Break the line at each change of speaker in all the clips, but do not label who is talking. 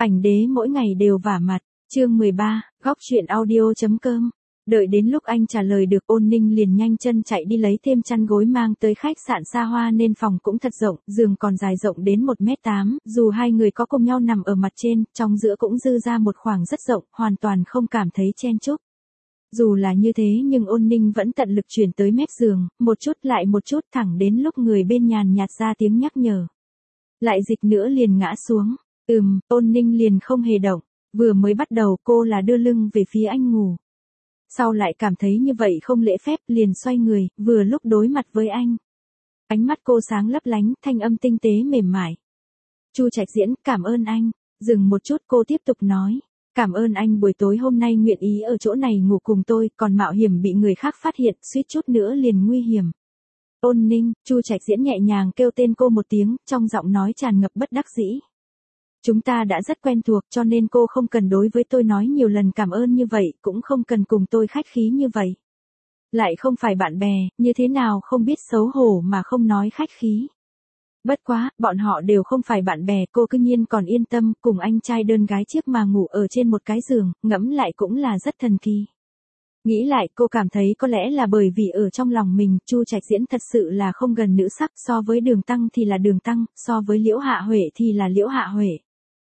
Ảnh đế mỗi ngày đều vả mặt, chương 13, góc truyện audio.com. Đợi đến lúc anh trả lời được, Ôn Ninh liền nhanh chân chạy đi lấy thêm chăn gối mang tới khách sạn xa hoa, nên phòng cũng thật rộng, giường còn dài rộng đến 1m8, dù hai người có cùng nhau nằm ở mặt trên, trong giữa cũng dư ra một khoảng rất rộng, hoàn toàn không cảm thấy chen chúc. Dù là như thế nhưng Ôn Ninh vẫn tận lực chuyển tới mép giường, một chút lại một chút, thẳng đến lúc người bên nhàn nhạt ra tiếng nhắc nhở. Lại dịch nữa liền ngã xuống. Ôn Ninh liền không hề động. Vừa mới bắt đầu cô là đưa lưng về phía anh ngủ. Sau lại cảm thấy như vậy không lễ phép, liền xoay người, vừa lúc đối mặt với anh. Ánh mắt cô sáng lấp lánh, thanh âm tinh tế mềm mại. Chu Trạch Diễn, cảm ơn anh. Dừng một chút cô tiếp tục nói. Cảm ơn anh buổi tối hôm nay nguyện ý ở chỗ này ngủ cùng tôi, còn mạo hiểm bị người khác phát hiện, suýt chút nữa liền nguy hiểm. Ôn Ninh, Chu Trạch Diễn nhẹ nhàng kêu tên cô một tiếng, trong giọng nói tràn ngập bất đắc dĩ. Chúng ta đã rất quen thuộc, cho nên cô không cần đối với tôi nói nhiều lần cảm ơn như vậy, cũng không cần cùng tôi khách khí như vậy. Lại không phải bạn bè, như thế nào không biết xấu hổ mà không nói khách khí. Bất quá, bọn họ đều không phải bạn bè, cô cứ nhiên còn yên tâm, cùng anh trai đơn gái chiếc mà ngủ ở trên một cái giường, ngẫm lại cũng là rất thần kỳ. Nghĩ lại, cô cảm thấy có lẽ là bởi vì ở trong lòng mình, Chu Trạch Diễn thật sự là không gần nữ sắc, so với Đường Tăng thì là Đường Tăng, so với Liễu Hạ Huệ thì là Liễu Hạ Huệ.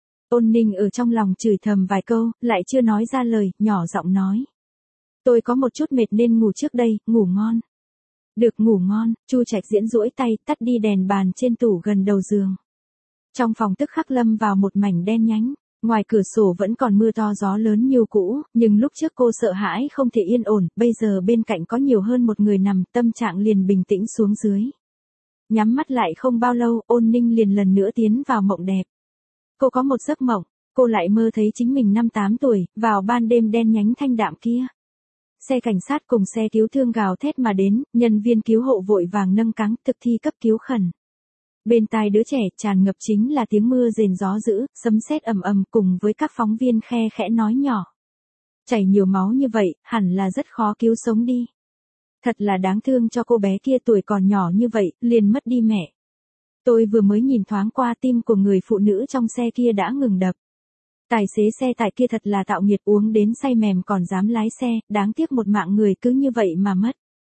Ôn Ninh ở trong lòng chửi thầm vài câu, lại chưa nói ra lời, nhỏ giọng nói. Tôi có một chút mệt nên ngủ trước đây, ngủ ngon. Được, ngủ ngon. Chu Trạch Diễn duỗi tay, tắt đi đèn bàn trên tủ gần đầu giường. Trong phòng tức khắc lâm vào một mảnh đen nhánh. Ngoài cửa sổ vẫn còn mưa to gió lớn như cũ, nhưng lúc trước cô sợ hãi không thể yên ổn, bây giờ bên cạnh có nhiều hơn một người nằm, tâm trạng liền bình tĩnh xuống dưới. Nhắm mắt lại không bao lâu, Ôn Ninh liền lần nữa tiến vào mộng đẹp. Cô có một giấc mộng, cô lại mơ thấy chính mình 5-8 tuổi, vào ban đêm đen nhánh thanh đạm kia. Xe cảnh sát cùng xe cứu thương gào thét mà đến, nhân viên cứu hộ vội vàng nâng cáng thực thi cấp cứu khẩn. Bên tai đứa trẻ tràn ngập chính là tiếng mưa rền gió dữ, sấm sét ầm ầm cùng với các phóng viên khe khẽ nói nhỏ. Chảy nhiều máu như vậy, hẳn là rất khó cứu sống đi. Thật là đáng thương cho cô bé kia, tuổi còn nhỏ như vậy, liền mất đi mẹ. Tôi vừa mới nhìn thoáng qua, tim của người phụ nữ trong xe kia đã ngừng đập. Tài xế xe tải kia thật là tạo nghiệt, uống đến say mềm còn dám lái xe, đáng tiếc một mạng người cứ như vậy mà mất.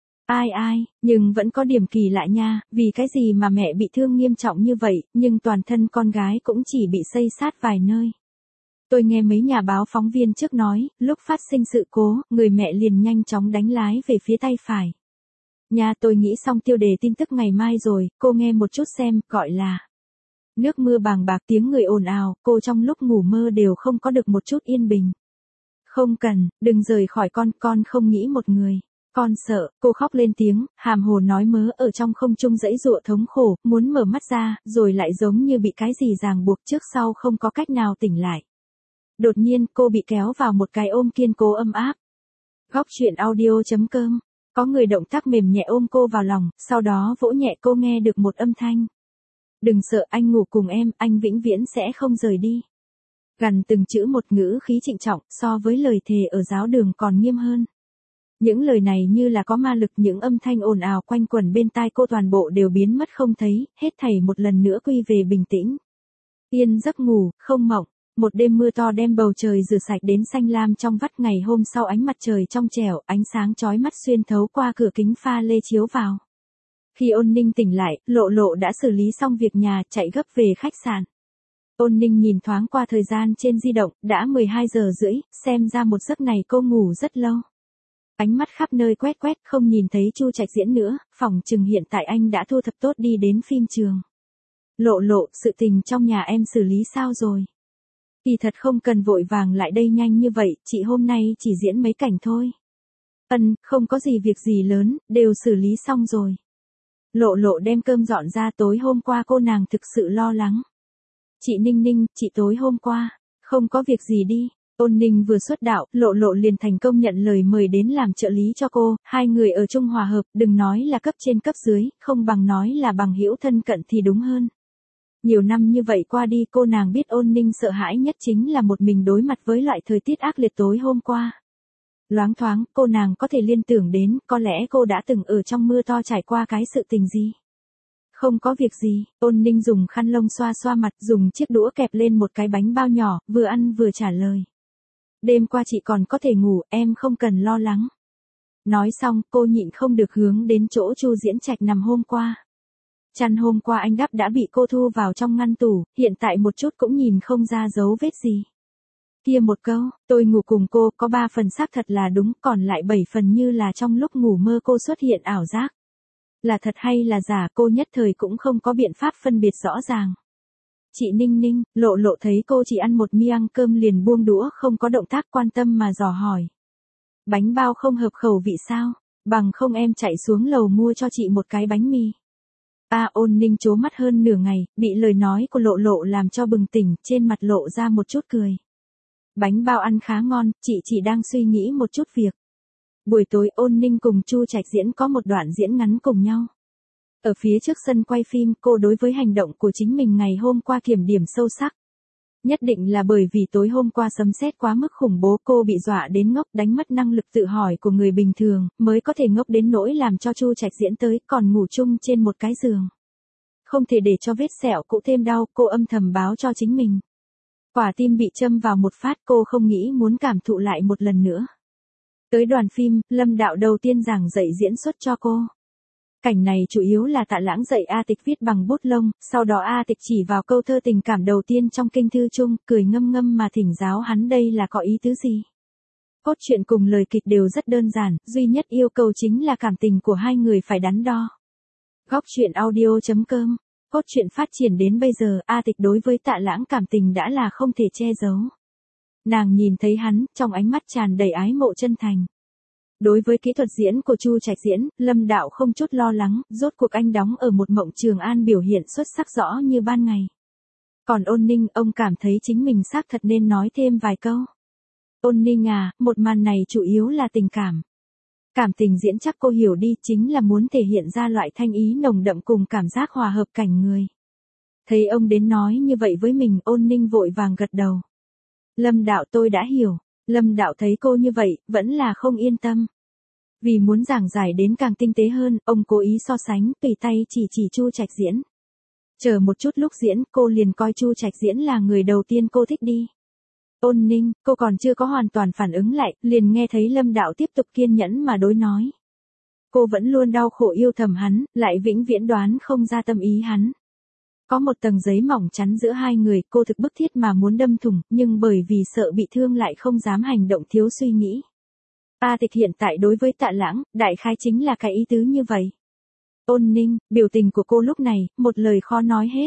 Ai, nhưng vẫn có điểm kỳ lạ nha, vì cái gì mà mẹ bị thương nghiêm trọng như vậy, nhưng toàn thân con gái cũng chỉ bị xây xát vài nơi. Tôi nghe mấy nhà báo phóng viên trước nói, lúc phát sinh sự cố, người mẹ liền nhanh chóng đánh lái về phía tay phải. Nhà tôi nghĩ xong tiêu đề tin tức ngày mai rồi, cô nghe một chút xem, gọi là nước mưa bàng bạc, tiếng người ồn ào, cô trong lúc ngủ mơ đều không có được một chút yên bình. Không cần, đừng rời khỏi con không nghĩ một người. Con sợ, cô khóc lên tiếng, hàm hồ nói mớ ở trong không trung giãy giụa thống khổ, muốn mở mắt ra, rồi lại giống như bị cái gì ràng buộc trước sau không có cách nào tỉnh lại. Đột nhiên cô bị kéo vào một cái ôm kiên cố ấm áp. Góc truyện audio.com. Có người động tác mềm nhẹ ôm cô vào lòng, sau đó vỗ nhẹ cô, nghe được một âm thanh. Đừng sợ, anh ngủ cùng em, anh vĩnh viễn sẽ không rời đi. Gần từng chữ một, ngữ khí trịnh trọng, so với lời thề ở giáo đường còn nghiêm hơn. Những lời này như là có ma lực, những âm thanh ồn ào quanh quẩn bên tai cô toàn bộ đều biến mất không thấy, hết thảy một lần nữa quy về bình tĩnh. Yên giấc ngủ, không mộng. Một đêm mưa to đem bầu trời rửa sạch đến xanh lam trong vắt, ngày hôm sau ánh mặt trời trong trẻo, ánh sáng chói mắt xuyên thấu qua cửa kính pha lê chiếu vào. Khi Ôn Ninh tỉnh lại, Lộ Lộ đã xử lý xong việc nhà, chạy gấp về khách sạn. Ôn Ninh nhìn thoáng qua thời gian trên di động, đã 12 giờ rưỡi, xem ra một giấc này cô ngủ rất lâu. Ánh mắt khắp nơi quét, không nhìn thấy Chu Trạch Diễn nữa, phỏng chừng hiện tại anh đã thu thập tốt đi đến phim trường. Lộ Lộ, sự tình trong nhà em xử lý sao rồi? Kỳ thật không cần vội vàng lại đây nhanh như vậy, chị hôm nay chỉ diễn mấy cảnh thôi. Không có gì việc gì lớn, đều xử lý xong rồi. Lộ Lộ đem cơm dọn ra, tối hôm qua cô nàng thực sự lo lắng. Chị Ninh, chị tối hôm qua, không có việc gì đi. Ôn Ninh vừa xuất đạo, Lộ Lộ liền thành công nhận lời mời đến làm trợ lý cho cô, hai người ở chung hòa hợp, đừng nói là cấp trên cấp dưới, không bằng nói là bằng hữu thân cận thì đúng hơn. Nhiều năm như vậy qua đi, cô nàng biết Ôn Ninh sợ hãi nhất chính là một mình đối mặt với loại thời tiết ác liệt tối hôm qua. Loáng thoáng, cô nàng có thể liên tưởng đến, có lẽ cô đã từng ở trong mưa to trải qua cái sự tình gì. Không có việc gì, Ôn Ninh dùng khăn lông xoa xoa mặt, dùng chiếc đũa kẹp lên một cái bánh bao nhỏ, vừa ăn vừa trả lời. Đêm qua chị còn có thể ngủ, em không cần lo lắng. Nói xong, cô nhịn không được hướng đến chỗ Chu Diễn Trạch nằm hôm qua. Chăn hôm qua anh đắp đã bị cô thu vào trong ngăn tủ, hiện tại một chút cũng nhìn không ra dấu vết gì. Kia một câu, tôi ngủ cùng cô, có 3 phần xác thật là đúng, còn lại 7 phần như là trong lúc ngủ mơ cô xuất hiện ảo giác. Là thật hay là giả, cô nhất thời cũng không có biện pháp phân biệt rõ ràng. Chị Ninh Ninh, Lộ Lộ thấy cô chỉ ăn một miếng cơm liền buông đũa, không có động tác quan tâm mà dò hỏi. Bánh bao không hợp khẩu vị sao? Bằng không em chạy xuống lầu mua cho chị một cái bánh mì. Ôn Ninh trố mắt hơn nửa ngày, bị lời nói của Lộ Lộ làm cho bừng tỉnh, trên mặt lộ ra một chút cười. Bánh bao ăn khá ngon, chị chỉ đang suy nghĩ một chút việc. Buổi tối Ôn Ninh cùng Chu Trạch Diễn có một đoạn diễn ngắn cùng nhau. Ở phía trước sân quay phim, cô đối với hành động của chính mình ngày hôm qua kiểm điểm sâu sắc. Nhất định là bởi vì tối hôm qua sấm sét quá mức khủng bố, cô bị dọa đến ngốc, đánh mất năng lực tự hỏi của người bình thường, mới có thể ngốc đến nỗi làm cho Chu Trạch Diễn tới còn ngủ chung trên một cái giường. Không thể để cho vết sẹo cũ thêm đau, cô âm thầm báo cho chính mình. Quả tim bị châm vào một phát, cô không nghĩ muốn cảm thụ lại một lần nữa. Tới đoàn phim, Lâm Đạo đầu tiên giảng dạy diễn xuất cho cô. Cảnh này chủ yếu là Tạ Lãng dạy A Tịch viết bằng bút lông, sau đó A Tịch chỉ vào câu thơ tình cảm đầu tiên trong kinh thư chung, cười ngâm ngâm mà thỉnh giáo hắn đây là có ý tứ gì. Cốt truyện cùng lời kịch đều rất đơn giản, duy nhất yêu cầu chính là cảm tình của hai người phải đắn đo. Góc truyện audio.com. Cốt truyện phát triển đến bây giờ, A Tịch đối với Tạ Lãng cảm tình đã là không thể che giấu. Nàng nhìn thấy hắn, trong ánh mắt tràn đầy ái mộ chân thành. Đối với kỹ thuật diễn của Chu Trạch Diễn, Lâm Đạo không chút lo lắng, rốt cuộc anh đóng ở một Mộng Trường An biểu hiện xuất sắc rõ như ban ngày. Còn Ôn Ninh, ông cảm thấy chính mình xác thật nên nói thêm vài câu. Ôn Ninh à, một màn này chủ yếu là tình cảm. Cảm tình diễn chắc cô hiểu đi, chính là muốn thể hiện ra loại thanh ý nồng đậm cùng cảm giác hòa hợp cảnh người. Thấy ông đến nói như vậy với mình, Ôn Ninh vội vàng gật đầu. Lâm Đạo tôi đã hiểu. Lâm Đạo thấy cô như vậy, vẫn là không yên tâm. Vì muốn giảng giải đến càng tinh tế hơn, ông cố ý so sánh, tùy tay chỉ Chu Trạch Diễn. Chờ một chút lúc diễn, cô liền coi Chu Trạch Diễn là người đầu tiên cô thích đi. Ôn Ninh, cô còn chưa có hoàn toàn phản ứng lại, liền nghe thấy Lâm Đạo tiếp tục kiên nhẫn mà đối nói. Cô vẫn luôn đau khổ yêu thầm hắn, lại vĩnh viễn đoán không ra tâm ý hắn. Có một tầng giấy mỏng chắn giữa hai người, cô thực bức thiết mà muốn đâm thủng, nhưng bởi vì sợ bị thương lại không dám hành động, thiếu suy nghĩ. A Tịch hiện tại đối với Tạ Lãng, đại khái chính là cái ý tứ như vậy. Ôn Ninh, biểu tình của cô lúc này, một lời khó nói hết.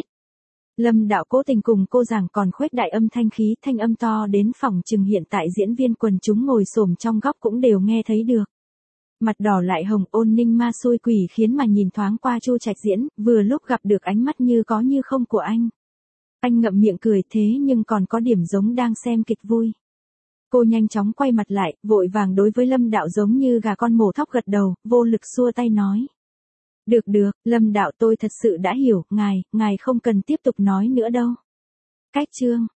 Lâm Đạo cố tình cùng cô giảng còn khuếch đại âm thanh khí, thanh âm to đến phòng chừng hiện tại diễn viên quần chúng ngồi xổm trong góc cũng đều nghe thấy được. Mặt đỏ lại hồng, Ôn Ninh ma xui quỷ khiến mà nhìn thoáng qua Chu Trạch Diễn, vừa lúc gặp được ánh mắt như có như không của anh. Anh ngậm miệng cười thế nhưng còn có điểm giống đang xem kịch vui. Cô nhanh chóng quay mặt lại, vội vàng đối với Lâm Đạo giống như gà con mổ thóc gật đầu, vô lực xua tay nói. Được, Lâm Đạo tôi thật sự đã hiểu, ngài không cần tiếp tục nói nữa đâu. Cách chương.